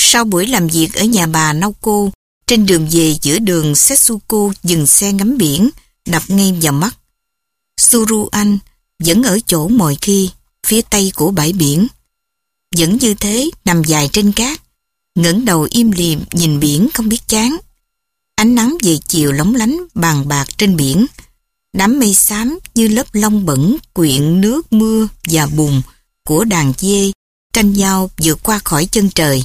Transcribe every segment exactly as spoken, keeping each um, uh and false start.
Sau buổi làm việc ở nhà bà Naoko, trên đường về giữa đường Setsuko dừng xe ngắm biển, đập ngay vào mắt. Tsuruan vẫn ở chỗ mọi khi, phía tây của bãi biển. Vẫn như thế, nằm dài trên cát, ngẩng đầu im lìm nhìn biển không biết chán. Ánh nắng về chiều lóng lánh bàn bạc trên biển. Đám mây xám như lớp lông bẩn quyện nước mưa và bùn của đàn dê tranh nhau vượt qua khỏi chân trời.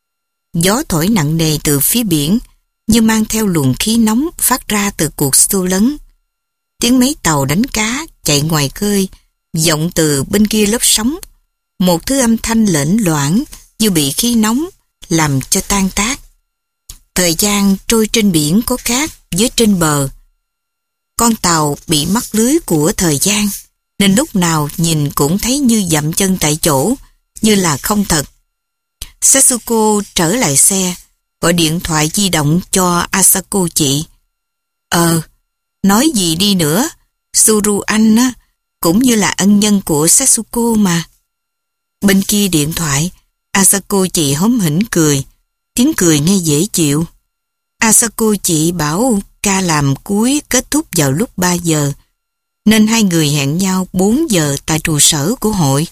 Gió thổi nặng nề từ phía biển như mang theo luồng khí nóng phát ra từ cuộc xô lấn. Tiếng mấy tàu đánh cá chạy ngoài khơi vọng từ bên kia lớp sóng. Một thứ âm thanh lởn loảng như bị khí nóng làm cho tan tác. Thời gian trôi trên biển có cát với trên bờ. Con tàu bị mắc lưới của thời gian, nên lúc nào nhìn cũng thấy như dậm chân tại chỗ, như là không thật. Setsuko trở lại xe, gọi điện thoại di động cho Asako chị. Ờ, nói gì đi nữa, Tsuruan á, cũng như là ân nhân của Setsuko mà. Bên kia điện thoại, Asako chị hóm hỉnh cười, tiếng cười nghe dễ chịu. Asako chị bảo ca làm cuối kết thúc vào lúc ba giờ, nên hai người hẹn nhau bốn giờ tại trụ sở của hội.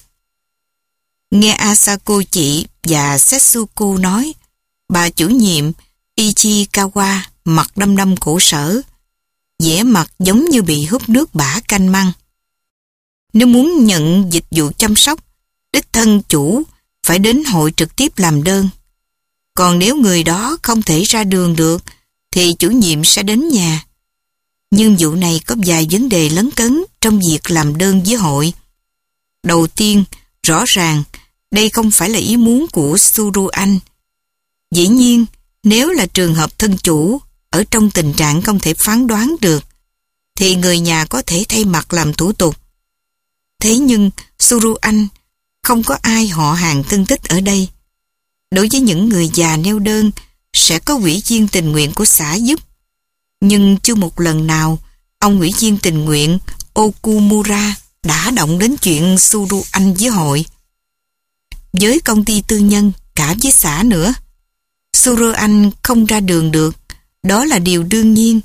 Nghe Asako chị và Setsuko nói, bà chủ nhiệm Ichikawa mặt đăm đăm khổ sở, vẻ mặt giống như bị húp nước bã canh măng. Nếu muốn nhận dịch vụ chăm sóc, đích thân chủ phải đến hội trực tiếp làm đơn. Còn nếu người đó không thể ra đường được, thì chủ nhiệm sẽ đến nhà. Nhưng vụ này có vài vấn đề lấn cấn trong việc làm đơn với hội. Đầu tiên, rõ ràng, đây không phải là ý muốn của Tsuruan. Dĩ nhiên, nếu là trường hợp thân chủ, ở trong tình trạng không thể phán đoán được, thì người nhà có thể thay mặt làm thủ tục. Thế nhưng, Tsuruan không có ai họ hàng thân tích ở đây. Đối với những người già neo đơn, sẽ có ủy viên tình nguyện của xã giúp. Nhưng chưa một lần nào, ông ủy viên tình nguyện Okumura đã động đến chuyện Tsuruan với hội. Với công ty tư nhân, cả với xã nữa, Tsuruan không ra đường được, đó là điều đương nhiên.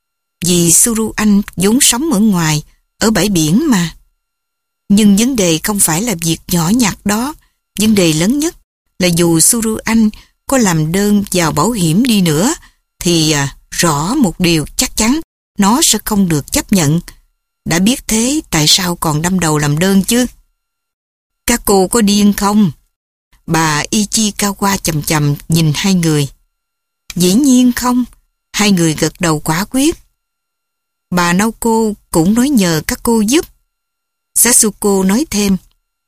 Vì Tsuruan vốn sống ở ngoài, ở bãi biển mà. Nhưng vấn đề không phải là việc nhỏ nhặt đó, vấn đề lớn nhất là dù Tsuruan có làm đơn vào bảo hiểm đi nữa, thì à, rõ một điều chắc chắn, nó sẽ không được chấp nhận. Đã biết thế, tại sao còn đâm đầu làm đơn chứ? Các cô có điên không? Bà Ichikawa chầm chầm nhìn hai người. Dĩ nhiên không, hai người gật đầu quả quyết. Bà Naoko cũng nói nhờ các cô giúp. Setsuko nói thêm.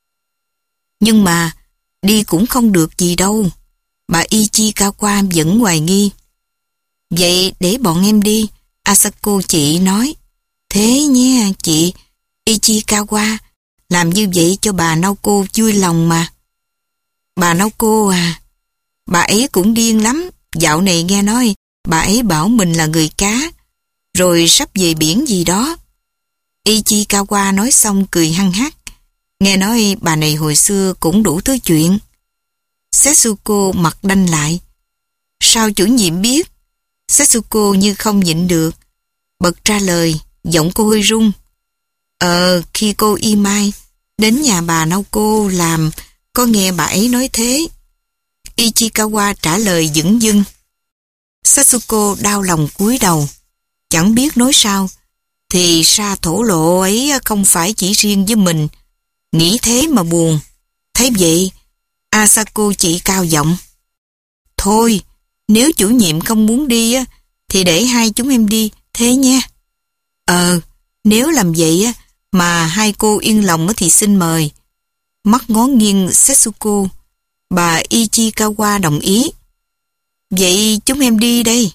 Nhưng mà, đi cũng không được gì đâu. Bà Ichikawa vẫn hoài nghi. Vậy để bọn em đi, Asako chị nói. Thế nha chị Ichikawa, làm như vậy cho bà Naoko vui lòng mà. Bà Naoko à, bà ấy cũng điên lắm. Dạo này nghe nói bà ấy bảo mình là người cá, rồi sắp về biển gì đó. Ichikawa nói xong cười hăng hắc. Nghe nói bà này hồi xưa cũng đủ thứ chuyện. Setsuko mặt đanh lại. Sao chủ nhiệm biết? Setsuko như không nhịn được, bật ra lời, giọng cô hơi run. Ờ, khi cô Imai đến nhà bà Naoko làm, có nghe bà ấy nói thế. Ichikawa trả lời dửng dưng. Setsuko đau lòng cúi đầu, chẳng biết nói sao. Thì ra thổ lộ ấy không phải chỉ riêng với mình. Nghĩ thế mà buồn. Thấy vậy, Asako chị cao giọng. Thôi, nếu chủ nhiệm không muốn đi á, thì để hai chúng em đi, thế nha. Ờ, nếu làm vậy á, mà hai cô yên lòng á thì xin mời. Mắt ngó nghiêng Setsuko, bà Ichikawa đồng ý. Vậy chúng em đi đây.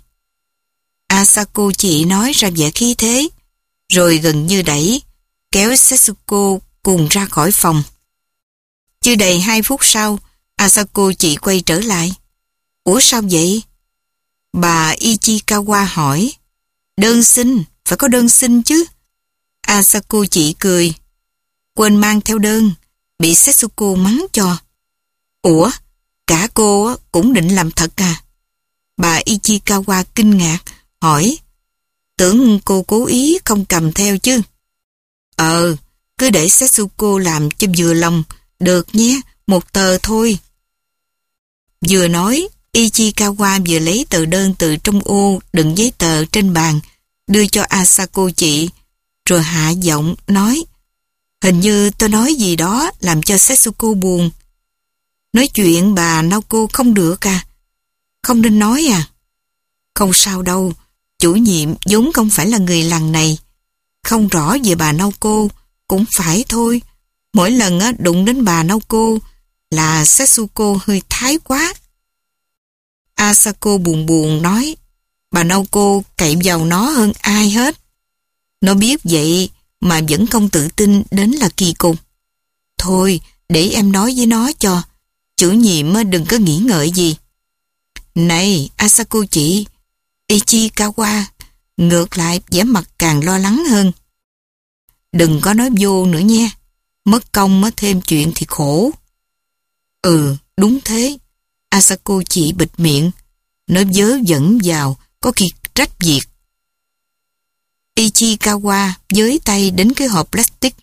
Asako chị nói ra vẻ khí thế, rồi gần như đẩy, kéo Setsuko cùng ra khỏi phòng. Chưa đầy hai phút sau, Asako chị quay trở lại. Ủa sao vậy? Bà Ichikawa hỏi. Đơn xin, phải có đơn xin chứ. Asako chị cười. Quên mang theo đơn, bị Setsuko mắng cho. Ủa, Cả cô á, cũng định làm thật à? Bà Ichikawa kinh ngạc, hỏi, tưởng cô cố ý không cầm theo chứ. Ờ, cứ để Setsuko làm cho vừa lòng, được nhé, một tờ thôi. Vừa nói, Ichikawa vừa lấy tờ đơn từ trong ô đựng giấy tờ trên bàn, đưa cho Asako chị, rồi hạ giọng nói, hình như tôi nói gì đó làm cho Setsuko buồn. Nói chuyện bà Naoko không được à? Không nên nói à? Không sao đâu, chủ nhiệm vốn không phải là người làng này. Không rõ về bà Naoko cũng phải thôi. Mỗi lần á, đụng đến bà Naoko là Setsuko hơi thái quá. Asako buồn buồn nói, bà Naoko cậy vào nó hơn ai hết. Nó biết vậy mà vẫn không tự tin đến là kỳ cục. Thôi, để em nói với nó cho. Chủ nhiệm đừng có nghĩ ngợi gì. Này, Asako chị, Ichikawa, ngược lại vẻ mặt càng lo lắng hơn. Đừng có nói vô nữa nha. Mất công thêm chuyện thì khổ. Ừ, đúng thế. Asako chị bịt miệng. Nó vớ vẩn vào, có khi trách việc. Ichikawa với tay đến cái hộp plastic.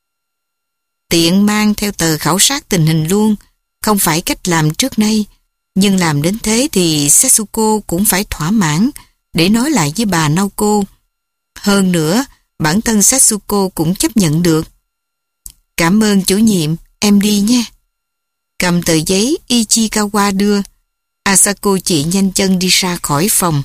Tiện mang theo tờ khảo sát tình hình luôn, không phải cách làm trước nay. Nhưng làm đến thế thì Setsuko cũng phải thỏa mãn để nói lại với bà Naoko. Hơn nữa, bản thân Setsuko cũng chấp nhận được. Cảm ơn chủ nhiệm, em đi nha. Cầm tờ giấy Ichikawa đưa, Asako chị nhanh chân đi ra khỏi phòng.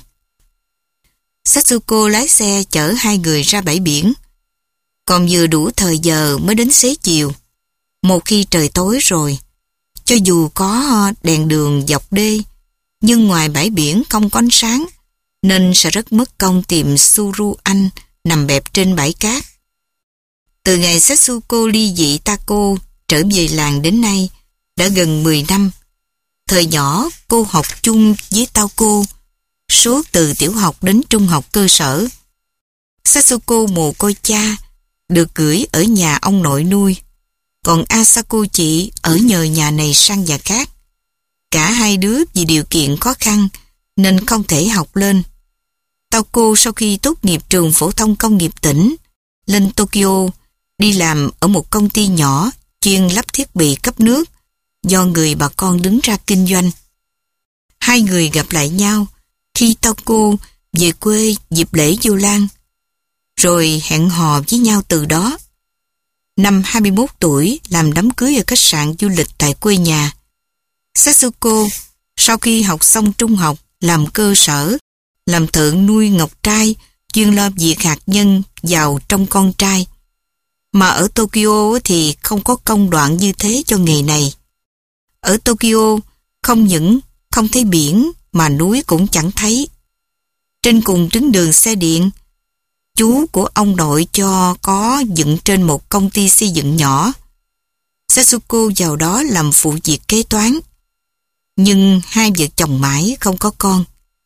Setsuko lái xe chở hai người ra bãi biển. Còn vừa đủ thời giờ mới đến xế chiều. Một khi trời tối rồi, cho dù có đèn đường dọc đê, nhưng ngoài bãi biển không có ánh sáng, nên sẽ rất mất công tìm Suruan nằm bẹp trên bãi cát. Từ ngày Setsuko ly dị Tako trở về làng đến nay, đã gần mười năm. Thời nhỏ cô học chung với Tako, suốt từ tiểu học đến trung học cơ sở. Setsuko mồ côi cha, được gửi ở nhà ông nội nuôi. Còn Asako chị ở nhờ nhà này sang nhà khác. Cả hai đứa vì điều kiện khó khăn nên không thể học lên. Tako sau khi tốt nghiệp trường phổ thông công nghiệp tỉnh, lên Tokyo đi làm ở một công ty nhỏ chuyên lắp thiết bị cấp nước do người bà con đứng ra kinh doanh. Hai người gặp lại nhau khi Tako về quê dịp lễ Vu Lan, rồi hẹn hò với nhau từ đó. Năm hai mươi mốt tuổi làm đám cưới ở khách sạn du lịch tại quê nhà. Setsuko sau khi học xong trung học làm cơ sở, làm thợ nuôi ngọc trai, chuyên lo việc hạt nhân vào trong con trai. Mà ở Tokyo thì không có công đoạn như thế cho nghề này. Ở Tokyo không những không thấy biển mà núi cũng chẳng thấy. Trên cùng tuyến đường xe điện, chú của ông nội cho có dựng trên một công ty xây dựng nhỏ. Setsuko vào đó làm phụ việc kế toán. Nhưng hai vợ chồng mãi không có con.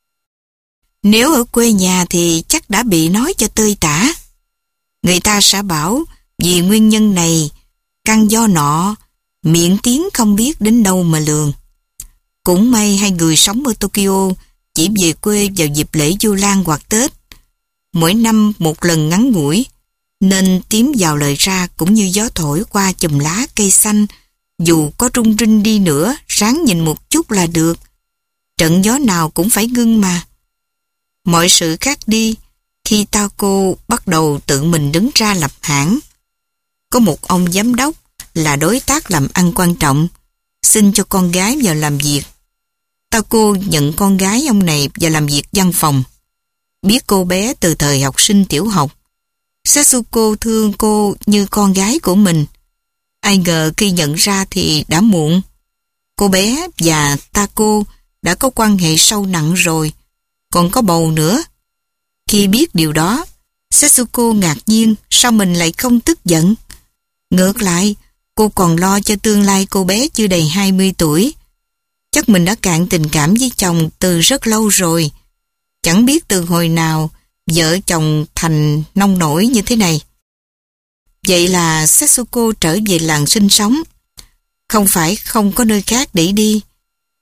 Nếu ở quê nhà thì chắc đã bị nói cho tơi tả. Người ta sẽ bảo vì nguyên nhân này, căn do nọ, miệng tiếng không biết đến đâu mà lường. Cũng may hai người sống ở Tokyo chỉ về quê vào dịp lễ Vu Lan hoặc Tết. Mỗi năm một lần ngắn ngủi, nên tiếng vào lời ra cũng như gió thổi qua chùm lá cây xanh. Dù có rung rinh đi nữa, ráng nhìn một chút là được. Trận gió nào cũng phải ngưng mà. Mọi sự khác đi khi Tako bắt đầu tự mình đứng ra lập hãng. Có một ông giám đốc là đối tác làm ăn quan trọng, xin cho con gái vào làm việc. Tako nhận con gái ông này vào làm việc văn phòng. Biết cô bé từ thời học sinh tiểu học, Setsuko thương cô như con gái của mình. Ai ngờ khi nhận ra thì đã muộn. Cô bé và Tako đã có quan hệ sâu nặng rồi, còn có bầu nữa. Khi biết điều đó, Setsuko ngạc nhiên sao mình lại không tức giận. Ngược lại, cô còn lo cho tương lai cô bé chưa đầy hai mươi tuổi. Chắc mình đã cạn tình cảm với chồng từ rất lâu rồi. Chẳng biết từ hồi nào vợ chồng thành nông nổi như thế này. Vậy là Setsuko trở về làng sinh sống. Không phải không có nơi khác để đi,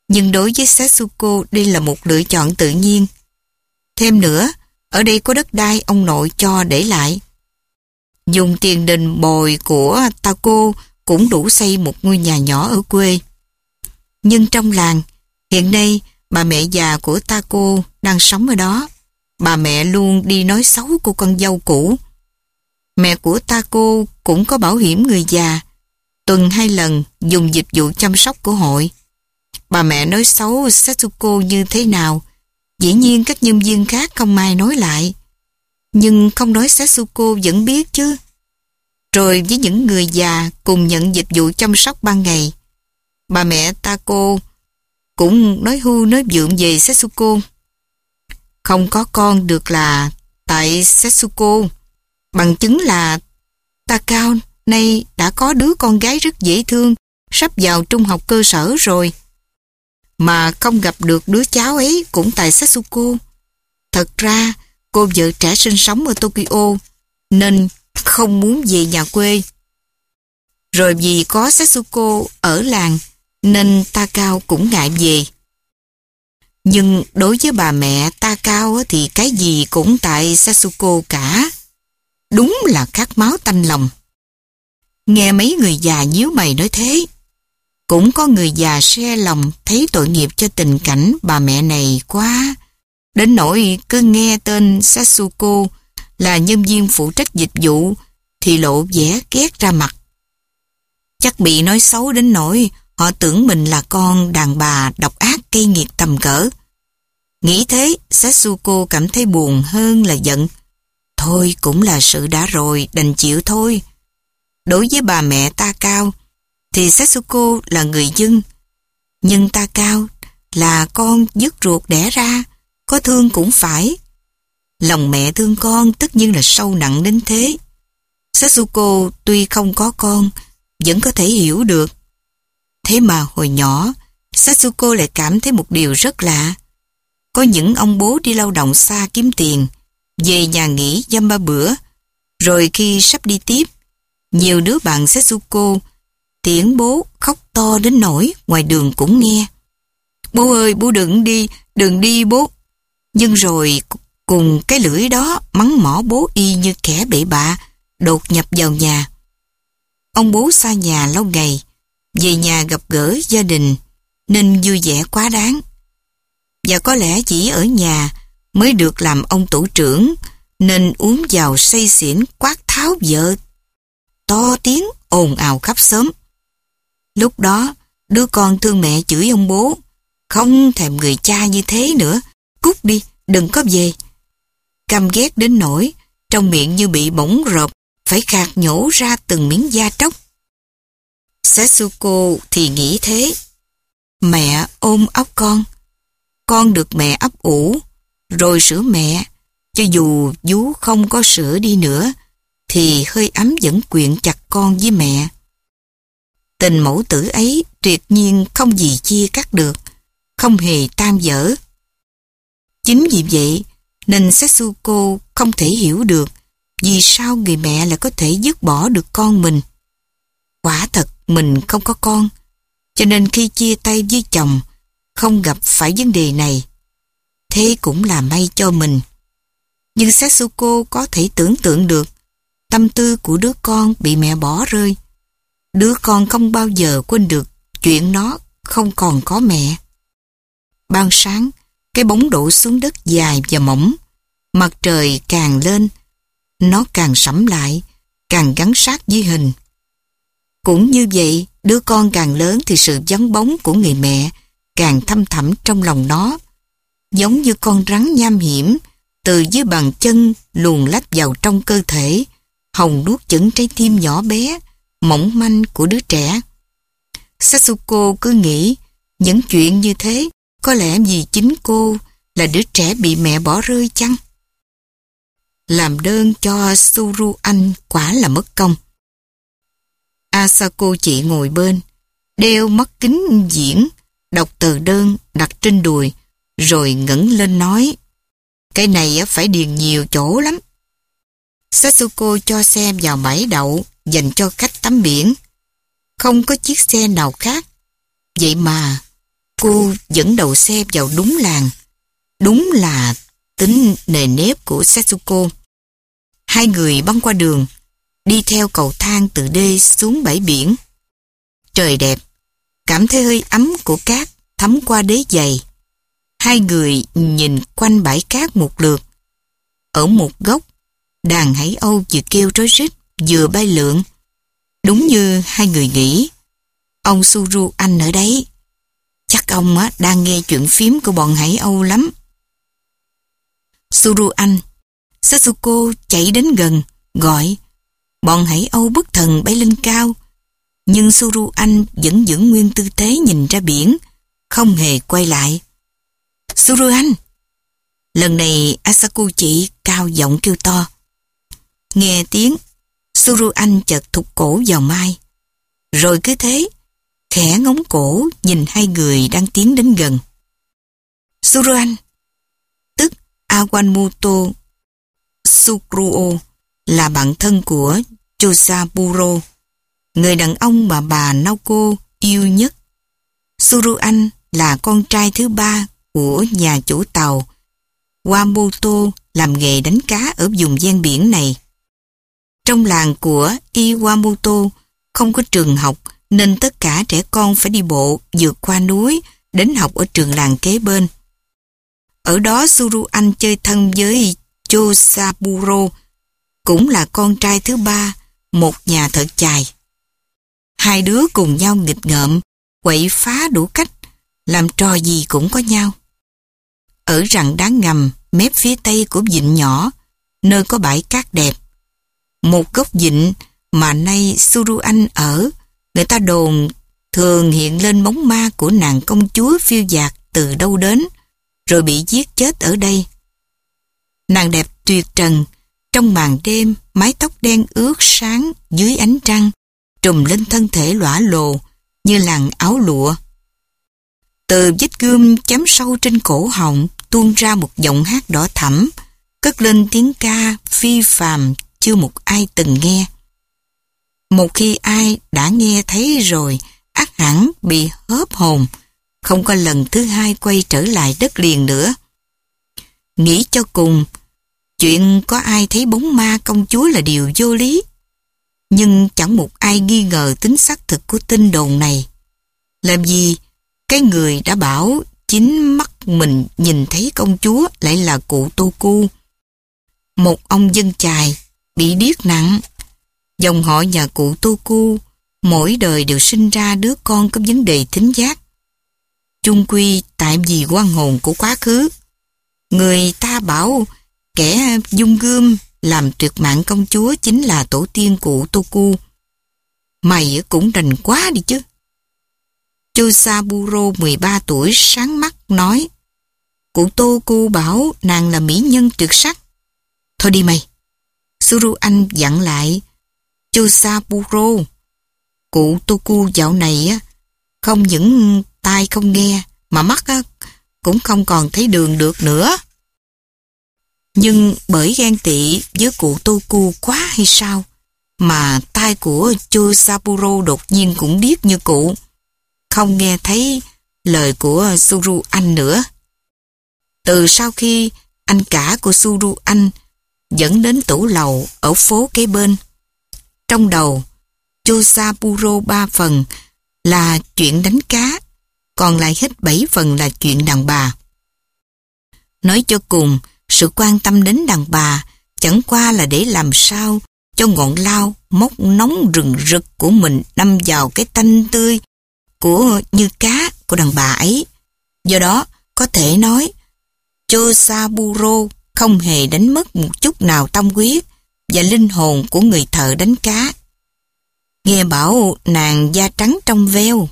Nhưng đối với Setsuko, đây là một lựa chọn tự nhiên. Thêm nữa, ở đây có đất đai ông nội cho để lại. Dùng tiền đền bồi của Tako cũng đủ xây một ngôi nhà nhỏ ở quê. Nhưng trong làng, hiện nay bà mẹ già của Tako đang sống ở đó. Bà mẹ luôn đi nói xấu cô con dâu cũ. Mẹ của Tako cũng có bảo hiểm người già, tuần hai lần dùng dịch vụ chăm sóc của hội. Bà mẹ nói xấu Setsuko như thế nào, dĩ nhiên các nhân viên khác không ai nói lại. Nhưng không nói Setsuko vẫn biết chứ. Rồi với những người già cùng nhận dịch vụ chăm sóc ban ngày, bà mẹ Tako cũng nói hưu nói vượm về Setsuko. Không có con được là tại Setsuko. Bằng chứng là Takao nay đã có đứa con gái rất dễ thương, sắp vào trung học cơ sở rồi. Mà không gặp được đứa cháu ấy cũng tại Setsuko. Thật ra, cô vợ trẻ sinh sống ở Tokyo, nên không muốn về nhà quê. Rồi vì có Setsuko ở làng, nên Takao cũng ngại về. Nhưng đối với bà mẹ Takao thì cái gì cũng tại Setsuko cả. Đúng là khát máu tanh lòng. Nghe mấy người già nhíu mày nói thế. Cũng có người già se lòng thấy tội nghiệp cho tình cảnh bà mẹ này quá. Đến nỗi cứ nghe tên Setsuko là nhân viên phụ trách dịch vụ thì lộ vẻ ghét ra mặt. Chắc bị nói xấu đến nỗi họ tưởng mình là con đàn bà độc ác cay nghiệt tầm cỡ. Nghĩ thế, Setsuko cảm thấy buồn hơn là giận. Thôi cũng là sự đã rồi, đành chịu thôi. Đối với bà mẹ Takao thì Setsuko là người dân. Nhưng Takao là con dứt ruột đẻ ra, có thương cũng phải. Lòng mẹ thương con tất nhiên là sâu nặng đến thế. Setsuko tuy không có con, vẫn có thể hiểu được. Thế mà hồi nhỏ, Setsuko lại cảm thấy một điều rất lạ. Có những ông bố đi lao động xa kiếm tiền, về nhà nghỉ dăm ba bữa, rồi khi sắp đi tiếp, nhiều đứa bạn Setsuko tiễn bố khóc to đến nỗi ngoài đường cũng nghe. Bố ơi, bố đừng đi, đừng đi bố. Nhưng rồi cùng cái lưỡi đó mắng mỏ bố y như kẻ bậy bạ, đột nhập vào nhà. Ông bố xa nhà lâu ngày, về nhà gặp gỡ gia đình, nên vui vẻ quá đáng. Và có lẽ chỉ ở nhà mới được làm ông tổ trưởng, nên uống vào say xỉn quát tháo vợ, to tiếng ồn ào khắp xóm. Lúc đó, đứa con thương mẹ chửi ông bố, không thèm người cha như thế nữa, cút đi, đừng có về. Căm ghét đến nỗi, trong miệng như bị bỏng rộp, phải khạc nhổ ra từng miếng da tróc. Setsuko thì nghĩ thế. Mẹ ôm ấp con, con được mẹ ấp ủ, rồi sữa mẹ, cho dù vú không có sữa đi nữa, thì hơi ấm vẫn quyện chặt con với mẹ. Tình mẫu tử ấy tuyệt nhiên không gì chia cắt được, không hề tan vỡ. Chính vì vậy nên Setsuko không thể hiểu được vì sao người mẹ lại có thể dứt bỏ được con mình. Quả thật mình không có con, cho nên khi chia tay với chồng không gặp phải vấn đề này. Thế cũng là may cho mình. Nhưng Setsuko có thể tưởng tượng được tâm tư của đứa con bị mẹ bỏ rơi. Đứa con không bao giờ quên được chuyện nó không còn có mẹ. Ban sáng, cái bóng đổ xuống đất dài và mỏng. Mặt trời càng lên, nó càng sẫm lại, càng gắn sát với hình. Cũng như vậy, đứa con càng lớn thì sự vắng bóng của người mẹ càng thâm thẳm trong lòng nó. Giống như con rắn nham hiểm, từ dưới bàn chân luồn lách vào trong cơ thể, hòng nuốt chửng trái tim nhỏ bé, mỏng manh của đứa trẻ. Setsuko cứ nghĩ những chuyện như thế có lẽ vì chính cô là đứa trẻ bị mẹ bỏ rơi chăng? Làm đơn cho Suru Anh quả là mất công. Asako chị ngồi bên, đeo mắt kính viễn, đọc tờ đơn đặt trên đùi, rồi ngẩng lên nói, cái này phải điền nhiều chỗ lắm. Setsuko cho xe vào bãi đậu dành cho khách tắm biển. Không có chiếc xe nào khác. Vậy mà Setsuko dẫn đầu xe vào đúng làng. Đúng là tính nề nếp của Setsuko. Hai người băng qua đường, đi theo cầu thang từ đê xuống bãi biển. Trời đẹp, cảm thấy hơi ấm của cát thấm qua đế giày. Hai người nhìn quanh bãi cát một lượt. Ở một góc, đàn hải âu vừa kêu rối rít, vừa bay lượn. Đúng như hai người nghĩ. Ông Suru Anh ở đấy. Chắc ông á, đang nghe chuyện phím của bọn hải âu lắm. Suru Anh, Setsuko chạy đến gần, gọi. Bọn hải âu bất thần bay lên cao. Nhưng Suru Anh vẫn giữ nguyên tư thế nhìn ra biển, không hề quay lại. Suru Anh! Lần này Asaku chị cao giọng kêu to. Nghe tiếng, Suru Anh chợt thụt cổ vào mai. Rồi cứ thế, khẽ ngóng cổ nhìn hai người đang tiến đến gần. Suru Anh, tức Awamoto Sukuo, là bạn thân của Chosaburo, người đàn ông mà bà Naoko yêu nhất. Suru Anh là con trai thứ ba của nhà chủ tàu Wamoto làm nghề đánh cá ở vùng ven biển này. Trong làng của Iwamoto không có trường học nên tất cả trẻ con phải đi bộ vượt qua núi đến học ở trường làng kế bên. Ở đó Suru Anh chơi thân với Chosaburo, cũng là con trai thứ ba, một nhà thợ chài. Hai đứa cùng nhau nghịch ngợm, quậy phá đủ cách, làm trò gì cũng có nhau. Ở rặng đá ngầm mép phía tây của vịnh nhỏ, nơi có bãi cát đẹp, một góc vịnh mà nay Suru Anh ở, người ta đồn thường hiện lên bóng ma của nàng công chúa phiêu dạt từ đâu đến, rồi bị giết chết ở đây. Nàng đẹp tuyệt trần, trong màn đêm, mái tóc đen ướt sáng dưới ánh trăng, trùm lên thân thể lõa lồ như làn áo lụa. Từ vết gươm chém sâu trên cổ họng tuôn ra một giọng hát đỏ thẫm, cất lên tiếng ca phi phàm chưa một ai từng nghe. Một khi ai đã nghe thấy rồi, ắt hẳn bị hớp hồn, không có lần thứ hai quay trở lại đất liền nữa. Nghĩ cho cùng, chuyện có ai thấy bóng ma công chúa là điều vô lý. Nhưng chẳng một ai nghi ngờ tính xác thực của tin đồn này. Làm gì, cái người đã bảo chính mắt mình nhìn thấy công chúa lại là cụ Toku, một ông dân chài bị điếc nặng. Dòng họ nhà cụ Toku mỗi đời đều sinh ra đứa con có vấn đề thính giác. Chung quy tại vì oan hồn của quá khứ. Người ta bảo kẻ dung gươm làm tuyệt mạng công chúa chính là tổ tiên cụ Toku. Mày cũng rành quá đi chứ. Chosaburo mười ba tuổi sáng mắt nói, cụ Toku bảo nàng là mỹ nhân tuyệt sắc. Thôi đi mày. Suru Anh dặn lại Chosaburo, cụ Toku dạo này á không những tai không nghe mà mắt á cũng không còn thấy đường được nữa. Nhưng bởi ghen tị với cụ Toku quá hay sao mà tai của Chosaburo đột nhiên cũng điếc như cụ, không nghe thấy lời của Suru Anh nữa. Từ sau khi anh cả của Suru Anh dẫn đến tủ lầu ở phố kế bên, trong đầu Chosaburo ba phần là chuyện đánh cá, còn lại hết bảy phần là chuyện đàn bà. Nói cho cùng, sự quan tâm đến đàn bà chẳng qua là để làm sao cho ngọn lao mốc nóng rừng rực của mình đâm vào cái tanh tươi của như cá của đàn bà ấy. Do đó, có thể nói Chosaburo không hề đánh mất một chút nào tâm huyết và linh hồn của người thợ đánh cá. Nghe bảo nàng da trắng trong veo.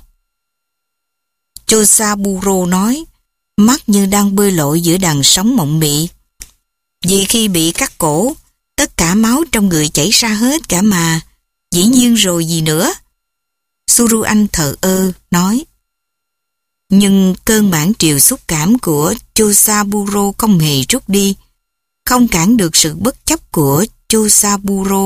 Chosaburo nói, mắt như đang bơi lội giữa đàn sóng mộng mị. Vì khi bị cắt cổ, tất cả máu trong người chảy ra hết cả mà, dĩ nhiên rồi gì nữa. Suru Anh thờ ơ nói. Nhưng cơn bản triều xúc cảm của Chosaburo không hề rút đi, không cản được sự bất chấp của Chosaburo.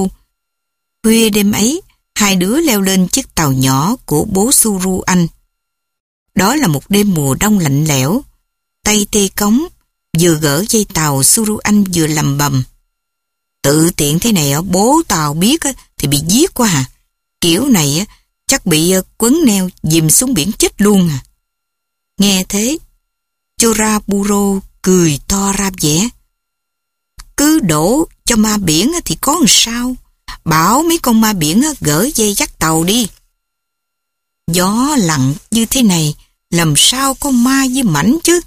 Khuya đêm ấy, hai đứa leo lên chiếc tàu nhỏ của bố Suru Anh. Đó là một đêm mùa đông lạnh lẽo. Tay tê cống, vừa gỡ dây tàu, Suruan vừa lầm bầm. Tự tiện thế này, bố tàu biết thì bị giết quá à. Kiểu này chắc bị quấn neo dìm xuống biển chết luôn à. Nghe thế, Choraburo cười to ra vẻ. Cứ đổ cho ma biển thì có làm sao. Bảo mấy con ma biển gỡ dây dắt tàu đi. Gió lặng như thế này, làm sao có ma với mảnh chứ?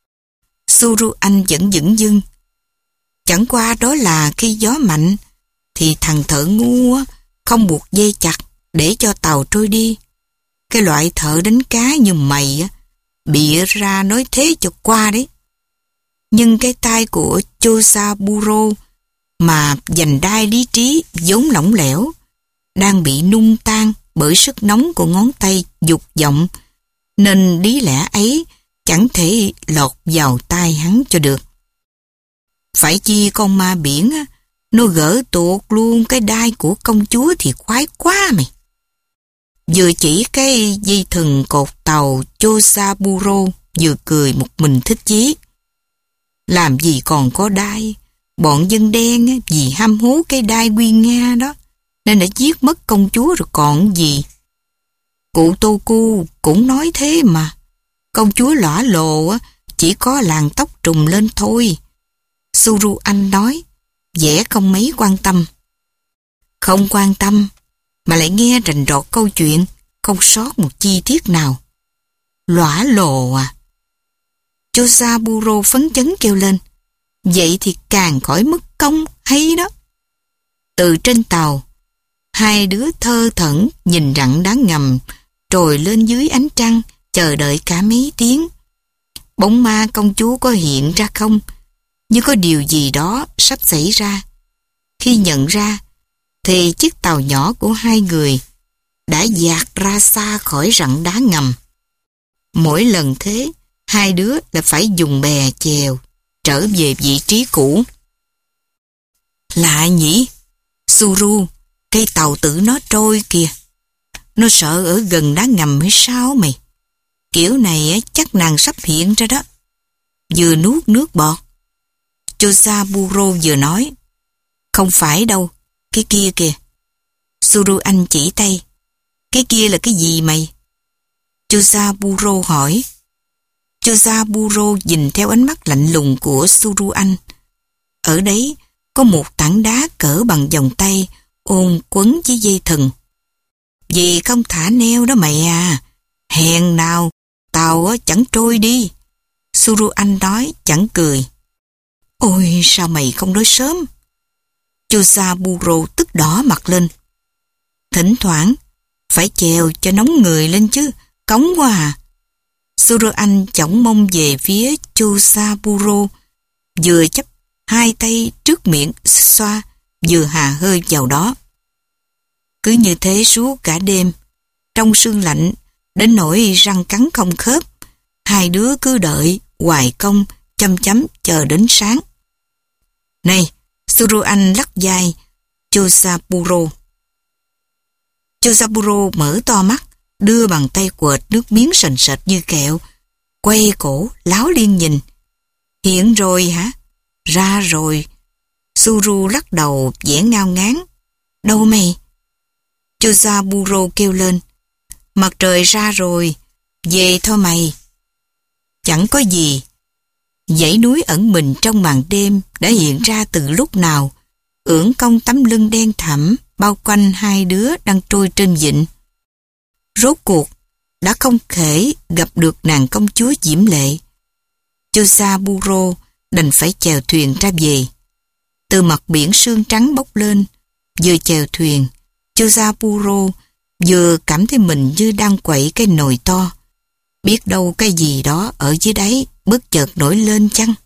Suruan vẫn dửng dưng. Chẳng qua đó là khi gió mạnh, thì thằng thợ ngu không buộc dây chặt để cho tàu trôi đi. Cái loại thợ đánh cá như mày bịa ra nói thế cho qua đấy. Nhưng cái tay của Chosaburo mà giành đai lý trí vốn lỏng lẻo đang bị nung tan bởi sức nóng của ngón tay dục vọng, nên lý lẽ ấy chẳng thể lọt vào tai hắn cho được. Phải chi con ma biển nó gỡ tuột luôn cái đai của công chúa thì khoái quá mày. Vừa chỉ cái dây thừng cột tàu, Chosaburo vừa cười một mình thích chí. Làm gì còn có đai, bọn dân đen vì ham hố cái đai Nguyên Nga đó nên đã giết mất công chúa rồi còn gì. Cụ Toku cũng nói thế mà. Công chúa lõa lồ chỉ có làn tóc trùm lên thôi. Suruan nói, vẻ không mấy quan tâm. Không quan tâm mà lại nghe rành rọt câu chuyện, không sót một chi tiết nào. Lõa lồ à? Chosaburo phấn chấn kêu lên. Vậy thì càng khỏi mất công hay đó. Từ trên tàu, hai đứa thơ thẩn nhìn rặng đá ngầm trồi lên dưới ánh trăng, chờ đợi cả mấy tiếng. Bóng ma công chúa có hiện ra không? Như có điều gì đó sắp xảy ra. Khi nhận ra, thì chiếc tàu nhỏ của hai người đã dạt ra xa khỏi rặng đá ngầm. Mỗi lần thế, hai đứa là phải dùng bè chèo trở về vị trí cũ. Lạ nhỉ? Suru, cây tàu tự nó trôi kìa. Nó sợ ở gần đá ngầm hay sao mày? Kiểu này chắc nàng sắp hiện ra đó. Vừa nuốt nước bọt, Chosaburo vừa nói. Không phải đâu, cái kia kìa. Suruan chỉ tay. Cái kia là cái gì mày? Chosaburo hỏi. Chosaburo nhìn theo ánh mắt lạnh lùng của Suruan. Ở đấy có một tảng đá cỡ bằng vòng tay ôm quấn với dây thừng. Vì không thả neo đó mày à. Hèn nào tàu chẳng trôi đi. Suruan nói chẳng cười. Ôi sao mày không nói sớm? Chosaburo tức đỏ mặt lên. Thỉnh thoảng phải chèo cho nóng người lên chứ, cống quá à. Suruan chổng mông về phía Chosaburo, vừa chắp hai tay trước miệng xoa, vừa hà hơi vào đó. Cứ như thế suốt cả đêm, trong sương lạnh, đến nỗi răng cắn không khớp, hai đứa cứ đợi, hoài công, chăm chăm chờ đến sáng. Này, Suruan lắc vai Chosaburo. Chosaburo mở to mắt, đưa bàn tay quệt nước miếng sền sệt như kẹo, quay cổ, láo liên nhìn. Hiện rồi hả? Ra rồi. Suru lắc đầu vẻ ngao ngán. Đâu mày? Chosaburo kêu lên. Mặt trời ra rồi, về thôi mày. Chẳng có gì. Dãy núi ẩn mình trong màn đêm đã hiện ra từ lúc nào, ưỡn cong tấm lưng đen thẳm bao quanh hai đứa đang trôi trên vịnh. Rốt cuộc đã không thể gặp được nàng công chúa diễm lệ. Chosaburo đành phải chèo thuyền ra về. Từ mặt biển sương trắng bốc lên, vừa chèo thuyền, Chosaburo vừa cảm thấy mình như đang quậy cái nồi to. Biết đâu cái gì đó ở dưới đáy bất chợt nổi lên chăng?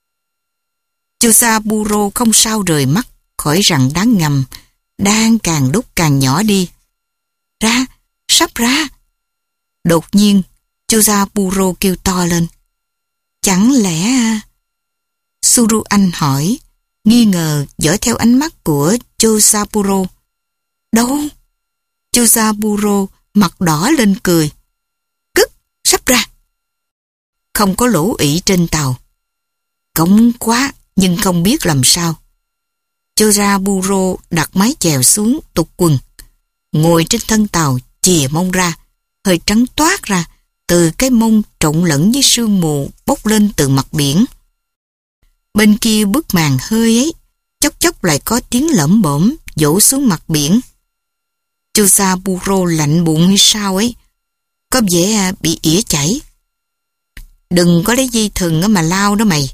Chosaburo không sao rời mắt khỏi rặng đá ngầm, đang càng lúc càng nhỏ đi. Ra, sắp ra. Đột nhiên, Chosaburo kêu to lên. Chẳng lẽ... Suruan hỏi, nghi ngờ dõi theo ánh mắt của Chosaburo. Đâu? Chosaburo mặt đỏ lên cười. Cức, sắp ra. Không có lỗ ỷ trên tàu. Cống quá, nhưng không biết làm sao. Chozaburo đặt mái chèo xuống tụt quần, ngồi trên thân tàu chìa mông ra, hơi trắng toát ra từ cái mông trộn lẫn với sương mù bốc lên từ mặt biển. Bên kia bức màn hơi ấy, chốc chốc lại có tiếng lẩm bẩm vỗ xuống mặt biển. Chozaburo lạnh bụng hay sao ấy, có vẻ bị ỉa chảy. Đừng có lấy dây thừng mà lao đó mày.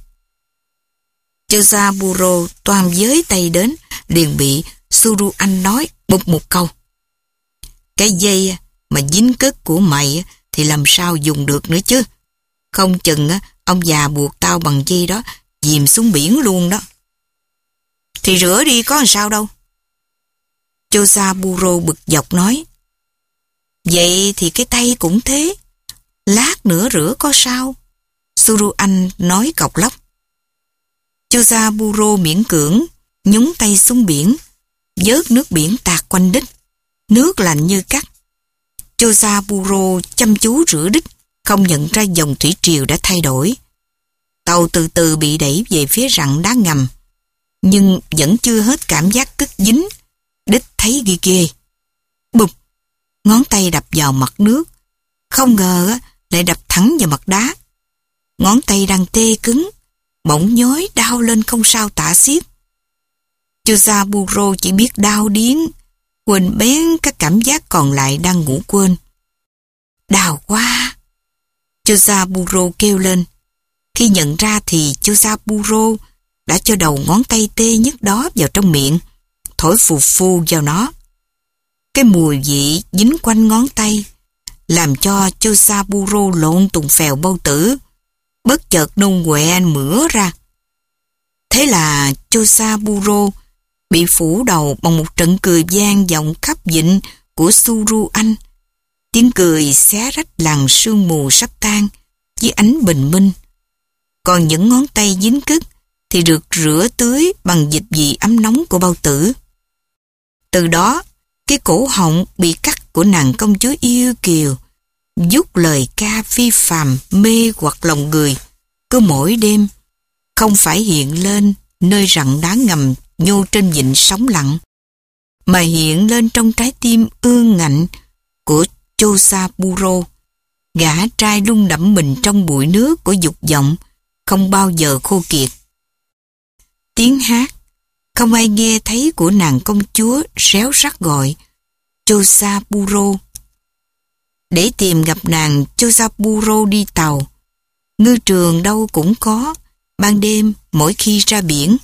Chozaburo toan với tay đến, liền bị Suruan nói bụp một câu. Cái dây mà dính cất của mày thì làm sao dùng được nữa chứ. Không chừng ông già buộc tao bằng dây đó dìm xuống biển luôn đó. Thì rửa đi có làm sao đâu. Chozaburo bực dọc nói. Vậy thì cái tay cũng thế. Lát nữa rửa có sao. Suruan nói cọc lóc. Chozaburo miễn cưỡng nhúng tay xuống biển, vớt nước biển tạt quanh đích. Nước lạnh như cắt. Chozaburo chăm chú rửa đích, không nhận ra dòng thủy triều đã thay đổi. Tàu từ từ bị đẩy về phía rặng đá ngầm, nhưng vẫn chưa hết cảm giác cất dính. Đích thấy ghê ghê. Bụp, ngón tay đập vào mặt nước. Không ngờ lại đập thẳng vào mặt đá. Ngón tay đang tê cứng, bỗng nhói đau lên không sao tả xiết. Chozaburo chỉ biết đau điếng, quên bén các cảm giác còn lại đang ngủ quên. Đau quá! Chozaburo kêu lên. Khi nhận ra thì Chozaburo đã cho đầu ngón tay tê nhất đó vào trong miệng, thổi phù phù vào nó. Cái mùi vị dính quanh ngón tay làm cho Chozaburo lộn tùng phèo bao tử, bất chợt nôn quẹ mửa ra. Thế là Chozaburo bị phủ đầu bằng một trận cười vang vọng khắp vịnh của Suruan. Tiếng cười xé rách làn sương mù sắp tan với ánh bình minh. Còn những ngón tay dính cứt thì được rửa tưới bằng dịch vị ấm nóng của bao tử. Từ đó, cái cổ họng bị cắt của nàng công chúa yêu kiều giúp lời ca phi phàm mê hoặc lòng người cứ mỗi đêm, không phải hiện lên nơi rặng đá ngầm nhô trên vịnh sóng lặng, mà hiện lên trong trái tim ương ngạnh của Chozaburo, gã trai lung đẫm mình trong bụi nước của dục vọng, không bao giờ khô kiệt. Tiếng hát không ai nghe thấy của nàng công chúa réo rắt gọi Chozaburo. Để tìm gặp nàng, Chozaburo đi tàu. Ngư trường đâu cũng có, ban đêm mỗi khi ra biển.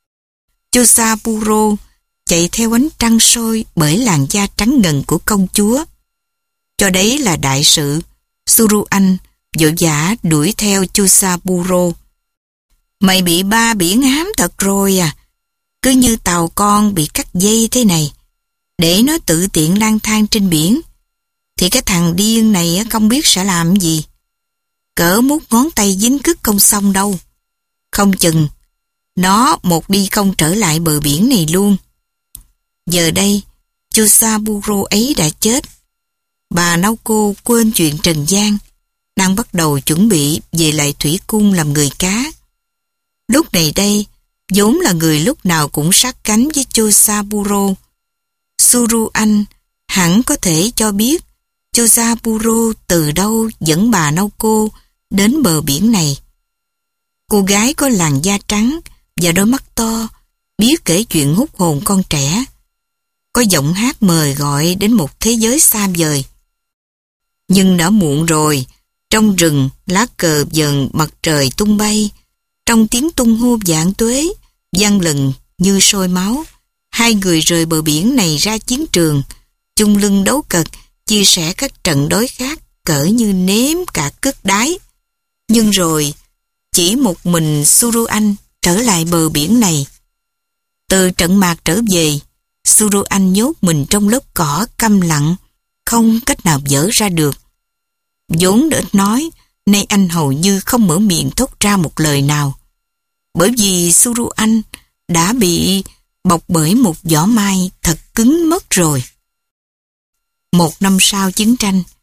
Chozaburo chạy theo ánh trăng soi bởi làn da trắng ngần của công chúa. Cho đấy là đại sự. Suruan vội vã đuổi theo Chozaburo. Mày bị ba biển hám thật rồi à. Cứ như tàu con bị cắt dây thế này, để nó tự tiện lang thang trên biển, thì cái thằng điên này không biết sẽ làm gì. Cỡ mút ngón tay dính cứt không xong đâu. Không chừng nó một đi không trở lại bờ biển này luôn. Giờ đây Chozaburo ấy đã chết. Bà Naoko quên chuyện trần gian, đang bắt đầu chuẩn bị về lại thủy cung làm người cá. Lúc này đây, vốn là người lúc nào cũng sát cánh với Chozaburo. Suruan hẳn có thể cho biết Chozaburo từ đâu dẫn bà Naoko đến bờ biển này. Cô gái có làn da trắng và đôi mắt to, biết kể chuyện hút hồn con trẻ, có giọng hát mời gọi đến một thế giới xa vời. Nhưng đã muộn rồi. Trong rừng, lá cờ dần mặt trời tung bay, trong tiếng tung hô vạn tuế vang lừng như sôi máu. Hai người rời bờ biển này ra chiến trường, chung lưng đấu cật, chia sẻ các trận đối khác cỡ như nếm cả cất đáy. Nhưng rồi, chỉ một mình Suruan trở lại bờ biển này. Từ trận mạc trở về, Suruan nhốt mình trong lớp cỏ câm lặng, không cách nào dở ra được. Vốn đã ít nói, nay anh hầu như không mở miệng thốt ra một lời nào. Bởi vì Suruan đã bị bọc bởi một vỏ mai thật cứng mất rồi. Một năm sau chiến tranh,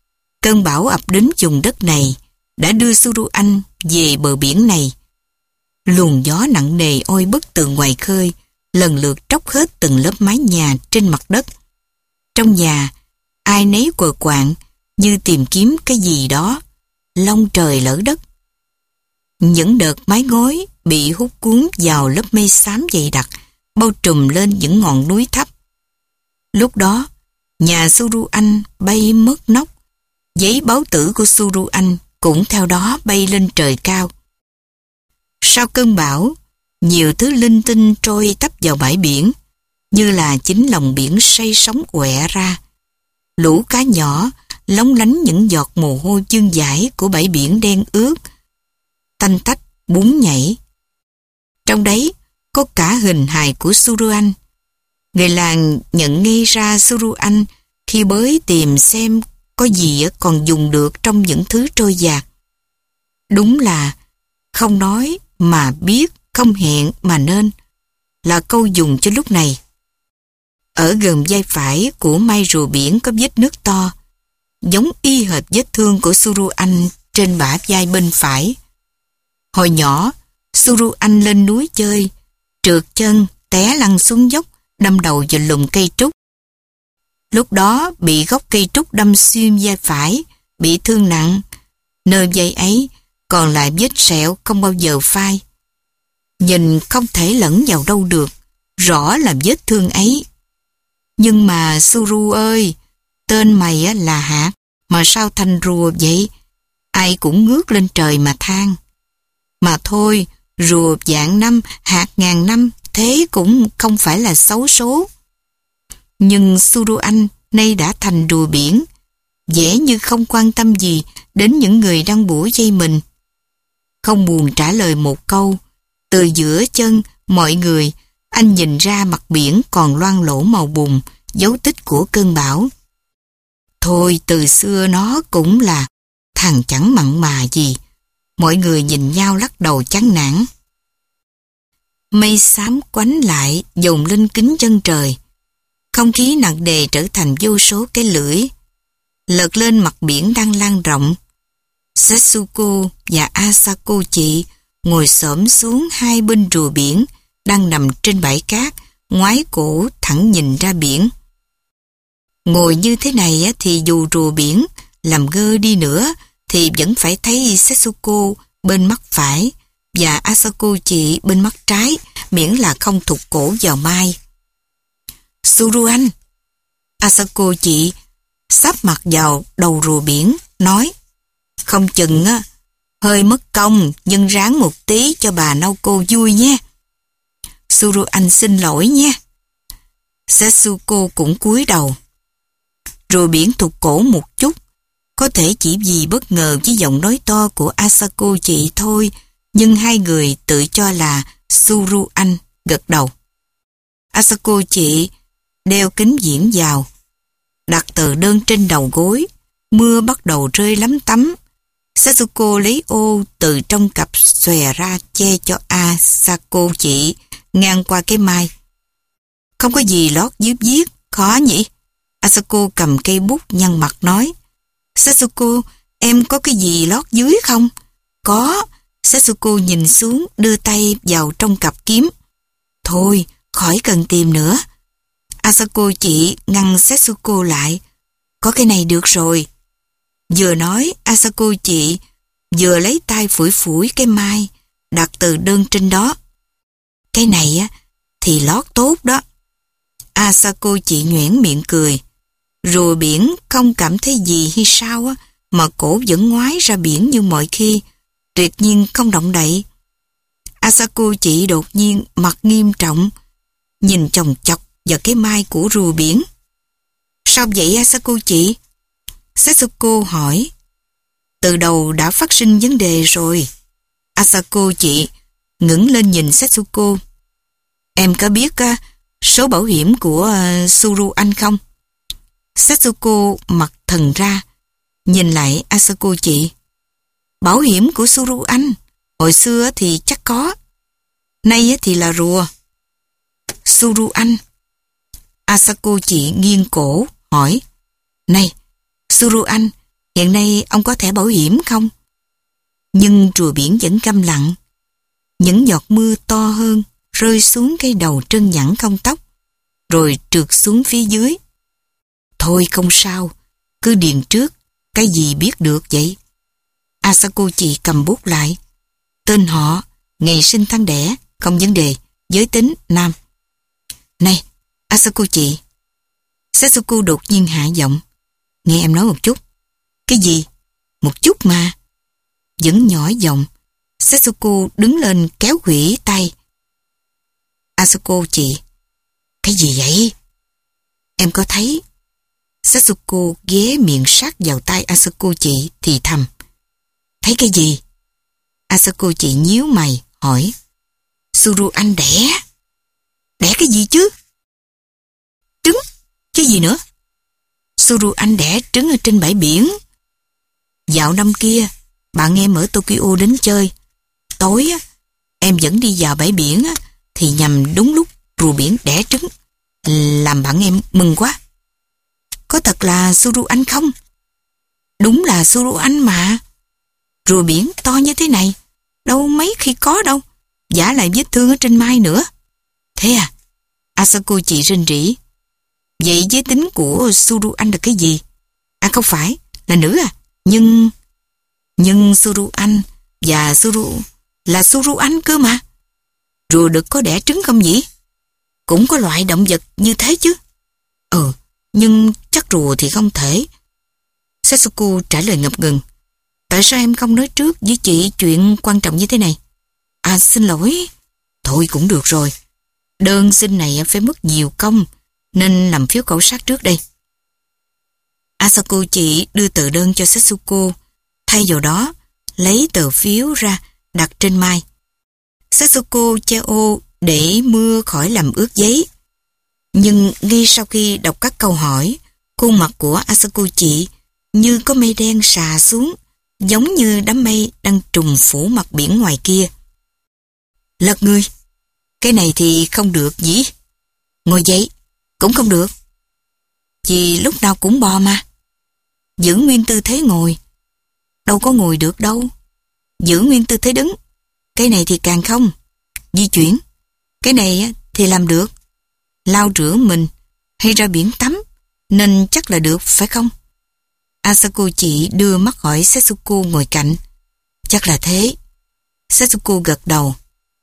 Cơn bão ập đến vùng đất này đã đưa Suruan về bờ biển này. Luồng gió nặng nề oi bức từ ngoài khơi lần lượt tróc hết từng lớp mái nhà trên mặt đất. Trong nhà, ai nấy quờ quạng như tìm kiếm cái gì đó, long trời lỡ đất. Những đợt mái ngói bị hút cuốn vào lớp mây xám dày đặc, bao trùm lên những ngọn núi thấp. Lúc đó, nhà Suruan bay mất nóc, giấy báo tử của Suruan cũng theo đó bay lên trời cao. Sau cơn bão, nhiều thứ linh tinh trôi tấp vào bãi biển, như là chính lòng biển say sóng quẹ ra. Lũ cá nhỏ lóng lánh những giọt mồ hôi dương dãi của bãi biển đen ướt, tanh tách bún nhảy. Trong đấy có cả hình hài của Suruan. Người làng nhận ngay ra Suruan khi bới tìm xem có gì còn dùng được trong những thứ trôi dạt. Đúng là không nói mà biết, không hẹn mà nên, là câu dùng cho lúc này. Ở gần vai phải của Mai rùa biển có vết nứt to, giống y hệt vết thương của Suruan trên bả vai bên phải. Hồi nhỏ, Suruan lên núi chơi, trượt chân, té lăn xuống dốc, đâm đầu vào lùm cây trúc. Lúc đó bị gốc cây trúc đâm xuyên vai phải, bị thương nặng. Nơi vai ấy còn lại vết sẹo không bao giờ phai. Nhìn không thể lẫn vào đâu được, rõ là vết thương ấy. Nhưng mà Suru ơi, tên mày là hạt, mà sao thành rùa vậy? Ai cũng ngước lên trời mà than. Mà thôi, rùa vạn năm, hạt ngàn năm, thế cũng không phải là xấu số. Nhưng Suruan nay đã thành rùa biển, vẻ như không quan tâm gì đến những người đang bủa vây mình. Không buồn trả lời một câu, từ giữa chân mọi người, anh nhìn ra mặt biển còn loang lổ màu bùn, dấu tích của cơn bão. Thôi từ xưa nó cũng là thằng chẳng mặn mà gì. Mọi người nhìn nhau lắc đầu chán nản. Mây xám quánh lại dồn lên kính chân trời. Không khí nặng nề trở thành vô số cái lưỡi. Lật lên mặt biển đang lan rộng. Setsuko và Asako chị ngồi xổm xuống hai bên rùa biển đang nằm trên bãi cát, ngoái cổ thẳng nhìn ra biển. Ngồi như thế này thì dù rùa biển làm ngơ đi nữa thì vẫn phải thấy Setsuko bên mắt phải và Asako chị bên mắt trái, miễn là không thụt cổ vào mai. Suruan, Asako chị sắp mặt vào đầu rùa biển, nói: không chừng á, hơi mất công nhưng ráng một tí cho bà Naoko vui nhé. Suruan xin lỗi nhé. Setsuko cũng cúi đầu. Rùa biển thụt cổ một chút, có thể chỉ vì bất ngờ với giọng nói to của Asako chị thôi, nhưng hai người tự cho là Suruan gật đầu. Asako chị đeo kính viễn vào, đặt tờ đơn trên đầu gối. Mưa bắt đầu rơi lắm tắm. Setsuko lấy ô từ trong cặp xòe ra che cho Asako chị ngang qua cái mai. Không có gì lót dưới viết, khó nhỉ? Asako cầm cây bút nhăn mặt nói. Setsuko, em có cái gì lót dưới không? Có. Setsuko nhìn xuống, đưa tay vào trong cặp kiếm. Thôi, khỏi cần tìm nữa. Asako chị ngăn Setsuko lại. Có cái này được rồi. Vừa nói, Asako chị vừa lấy tay phủi phủi cái mai, đặt từ đơn trên đó. Cái này á thì lót tốt đó. Asako chị nhoẻn miệng cười. Rùa biển không cảm thấy gì hay sao á, mà cổ vẫn ngoái ra biển như mọi khi, tuyệt nhiên không động đậy. Asako chị đột nhiên mặt nghiêm trọng, nhìn chòng chọc vào cái mai của rùa biển. Sao vậy Asako chị? Setsuko hỏi. Từ đầu đã phát sinh vấn đề rồi. Asako chị ngẩng lên nhìn Setsuko. Em có biết uh, số bảo hiểm của uh, Suruan không? Setsuko mặt thần ra, nhìn lại Asako chị. Bảo hiểm của Suruan, hồi xưa thì chắc có, nay thì là rùa. Suruan. Asako chị nghiêng cổ, hỏi. Này, Suruan, hiện nay ông có thẻ bảo hiểm không? Nhưng rùa biển vẫn câm lặng. Những giọt mưa to hơn rơi xuống cái đầu trơn nhẵn không tóc, rồi trượt xuống phía dưới. Thôi không sao, cứ điền trước, cái gì biết được vậy? Asako chị cầm bút lại. Tên họ, ngày sinh tháng đẻ, không vấn đề, giới tính, nam. Này, Asako chị. Setsuko đột nhiên hạ giọng. Nghe em nói một chút. Cái gì? Một chút mà. Vẫn nhỏ giọng. Setsuko đứng lên kéo quỷ tay. Asako chị. Cái gì vậy? Em có thấy? Setsuko ghé miệng sát vào tay Asako chị thì thầm. Thấy cái gì? Asako chị nhíu mày hỏi. Suru anh đẻ. Đẻ cái gì chứ? Trứng. Cái gì nữa? Suru anh đẻ trứng ở trên bãi biển. Dạo năm kia, bạn em ở Tokyo đến chơi. Tối á, em dẫn đi vào bãi biển á, thì nhằm đúng lúc rùa biển đẻ trứng. Làm bạn em mừng quá. Có thật là Suru anh không? Đúng là Suru anh mà. Rùa biển to như thế này, đâu mấy khi có đâu. Giả lại vết thương ở trên mai nữa. Thế à? Asako chị rên rỉ. Vậy giới tính của Suru anh là cái gì? À không phải, là nữ à? Nhưng... Nhưng Suru anh và Suru là Suru anh cơ mà. Rùa đực có đẻ trứng không nhỉ? Cũng có loại động vật như thế chứ. Ừ, nhưng chắc rùa thì không thể. Setsuko trả lời ngập ngừng. Tại sao em không nói trước với chị chuyện quan trọng như thế này? À xin lỗi. Thôi cũng được rồi. Đơn xin này phải mất nhiều công, nên làm phiếu khảo sát trước đây. Asako chị đưa tờ đơn cho Setsuko. Thay vào đó, lấy tờ phiếu ra đặt trên mai. Setsuko che ô để mưa khỏi làm ướt giấy. Nhưng ngay sau khi đọc các câu hỏi, khuôn mặt của Asako chị như có mây đen xà xuống, giống như đám mây đang trùng phủ mặt biển ngoài kia. Lật người. Cái này thì không được nhỉ? Ngồi dậy. Cũng không được. Vì lúc nào cũng bò mà. Giữ nguyên tư thế ngồi. Đâu có ngồi được đâu. Giữ nguyên tư thế đứng. Cái này thì càng không. Di chuyển. Cái này thì làm được. Lau rửa mình hay ra biển tắm nên chắc là được phải không? Asako chị đưa mắt hỏi Setsuko ngồi cạnh. Chắc là thế. Setsuko gật đầu.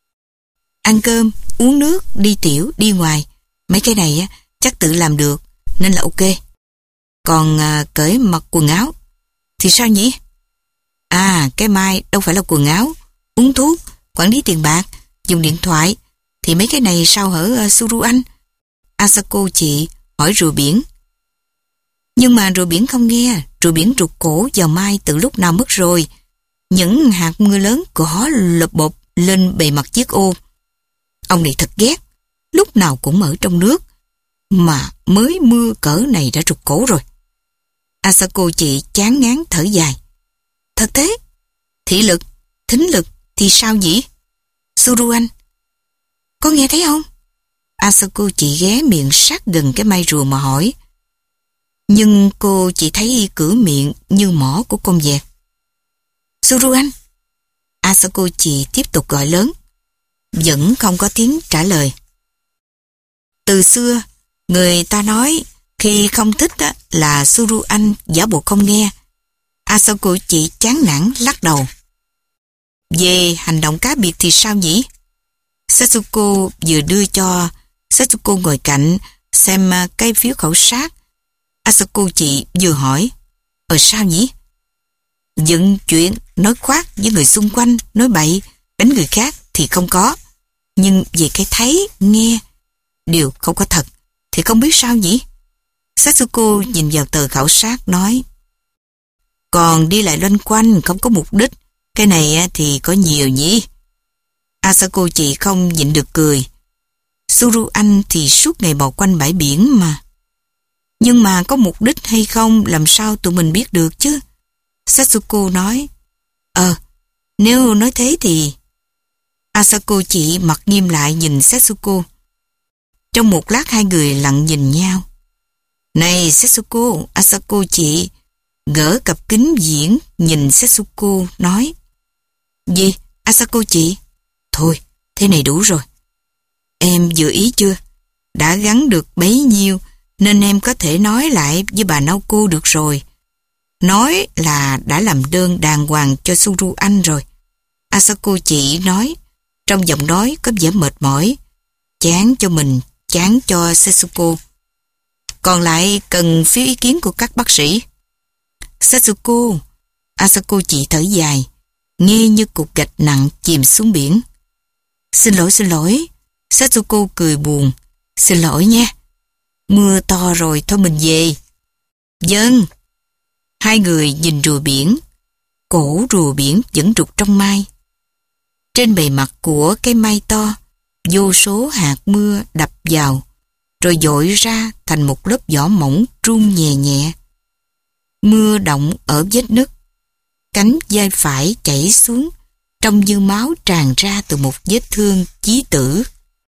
Ăn cơm, uống nước, đi tiểu, đi ngoài. Mấy cái này á, chắc tự làm được nên là ok. Còn à, cởi mặc quần áo thì sao nhỉ? À, cái mai đâu phải là quần áo. Uống thuốc, quản lý tiền bạc, dùng điện thoại thì mấy cái này sao hở uh, Suru anh? Asako chị hỏi rùa biển. Nhưng mà rùa biển không nghe. Rùa biển rụt cổ vào mai từ lúc nào mất rồi. Những hạt mưa lớn gõ lộp bộp lên bề mặt chiếc ô. Ông này thật ghét. Lúc nào cũng ở trong nước. Mà mới mưa cỡ này đã rụt cổ rồi. Asako chị chán ngán thở dài. Thật thế. Thị lực, thính lực thì sao nhỉ? Suru anh, có nghe thấy không? Asako chị ghé miệng sát gần cái mai rùa mà hỏi. Nhưng cô chỉ thấy cửa miệng như mỏ của con vẹt. Suru anh. Asako chị tiếp tục gọi lớn. Vẫn không có tiếng trả lời. Từ xưa, người ta nói khi không thích á, là Suru anh giả bộ không nghe. Asako chị chán nản lắc đầu. Về hành động cá biệt thì sao nhỉ? Setsuko vừa đưa cho Setsuko ngồi cạnh xem cái phiếu khảo sát. Asako chị vừa hỏi. Ờ sao nhỉ? Dựng chuyện, nói khoác với người xung quanh, nói bậy, đánh người khác thì không có. Nhưng về cái thấy, nghe, đều không có thật, thì không biết sao nhỉ? Setsuko nhìn vào tờ khảo sát nói. Còn đi lại loanh quanh không có mục đích, cái này thì có nhiều nhỉ? Asako chị không nhịn được cười. Suru anh thì suốt ngày bò quanh bãi biển mà. Nhưng mà có mục đích hay không làm sao tụi mình biết được chứ? Setsuko nói. Ờ, nếu nói thế thì... Asako chị mặt nghiêm lại nhìn Setsuko. Trong một lát hai người lặng nhìn nhau. Này Setsuko, Asako chị, gỡ cặp kính viễn nhìn Setsuko nói: Gì, Asako chị? Thôi, thế này đủ rồi. Em vừa ý chưa? Đã gắn được bấy nhiêu nên em có thể nói lại với bà Naoko được rồi. Nói là đã làm đơn đàng hoàng cho Suru anh rồi. Asako chị nói, trong giọng nói có vẻ mệt mỏi. Chán cho mình, chán cho Setsuko. Còn lại cần phiếu ý kiến của các bác sĩ. Setsuko, Asako chị thở dài, nghe như cục gạch nặng chìm xuống biển. Xin lỗi, xin lỗi. Setsuko cười buồn. Xin lỗi nha. Mưa to rồi, thôi mình về. Vâng. Hai người nhìn rùa biển. Cổ rùa biển vẫn rụt trong mai. Trên bề mặt của cái mai to, vô số hạt mưa đập vào, rồi dội ra thành một lớp vỏ mỏng rung nhẹ nhẹ. Mưa động ở vết nứt. Cánh vai phải chảy xuống, trông như máu tràn ra từ một vết thương chí tử.